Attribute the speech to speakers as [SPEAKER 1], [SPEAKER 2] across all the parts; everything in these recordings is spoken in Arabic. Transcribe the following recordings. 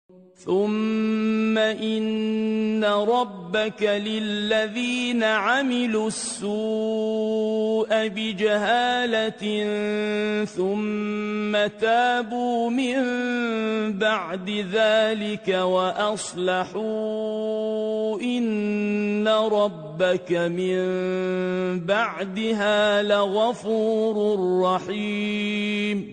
[SPEAKER 1] ثم إن ربك للذين عملوا السوء بجهالة ثم تابوا من بعد ذلك وأصلحوا إن ربك من بعدها لغفور رحيم.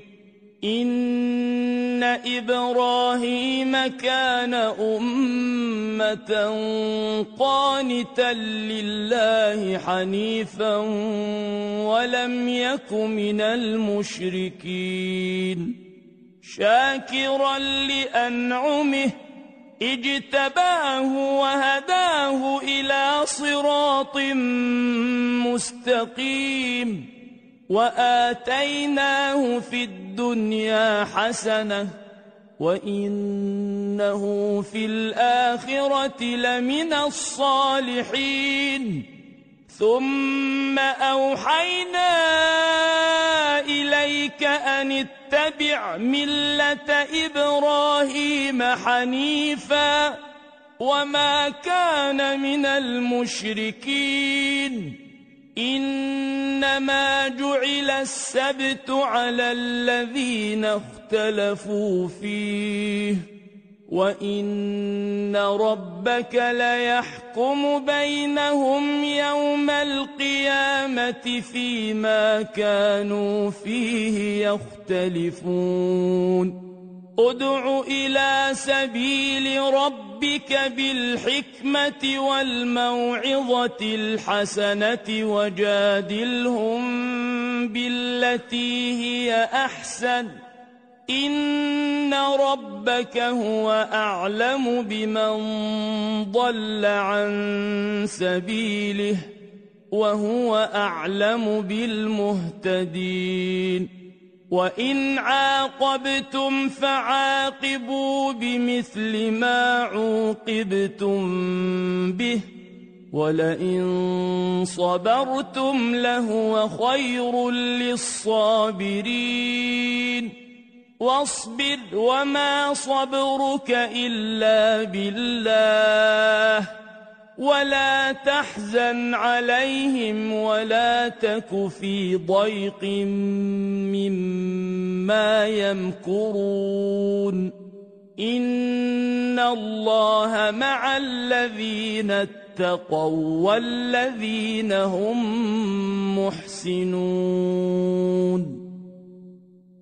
[SPEAKER 1] إن إبراهيم كان أمة قانتا لله حنيفا ولم يك من المشركين شاكرا لأنعمه اجتباه وهداه إلى صراط مستقيم وآتيناه في الدنيا حسنة وإنه في الآخرة لمن الصالحين. ثم أوحينا إليك أن اتبع ملة إبراهيم حنيفا وما كان من المشركين. إنما جعل السبت على الذين اختلفوا فيه وإن ربك ليحكم بينهم يوم القيامة فيما كانوا فيه يختلفون. ادع إلى سبيل ربك بالحكمة والموعظة الحسنة وجادلهم بالتي هي أحسن إن ربك هو أعلم بمن ضل عن سبيله وهو أعلم بالمهتدين. وإن عاقبتم فعاقبوا بمثل ما عوقبتم به ولئن صبرتم لهو خير للصابرين. واصبر وما صبرك إلا بالله ولا تحزن عليهم ولا تك في ضيق مما يمكرون. إن الله مع الذين اتقوا والذين هم محسنون.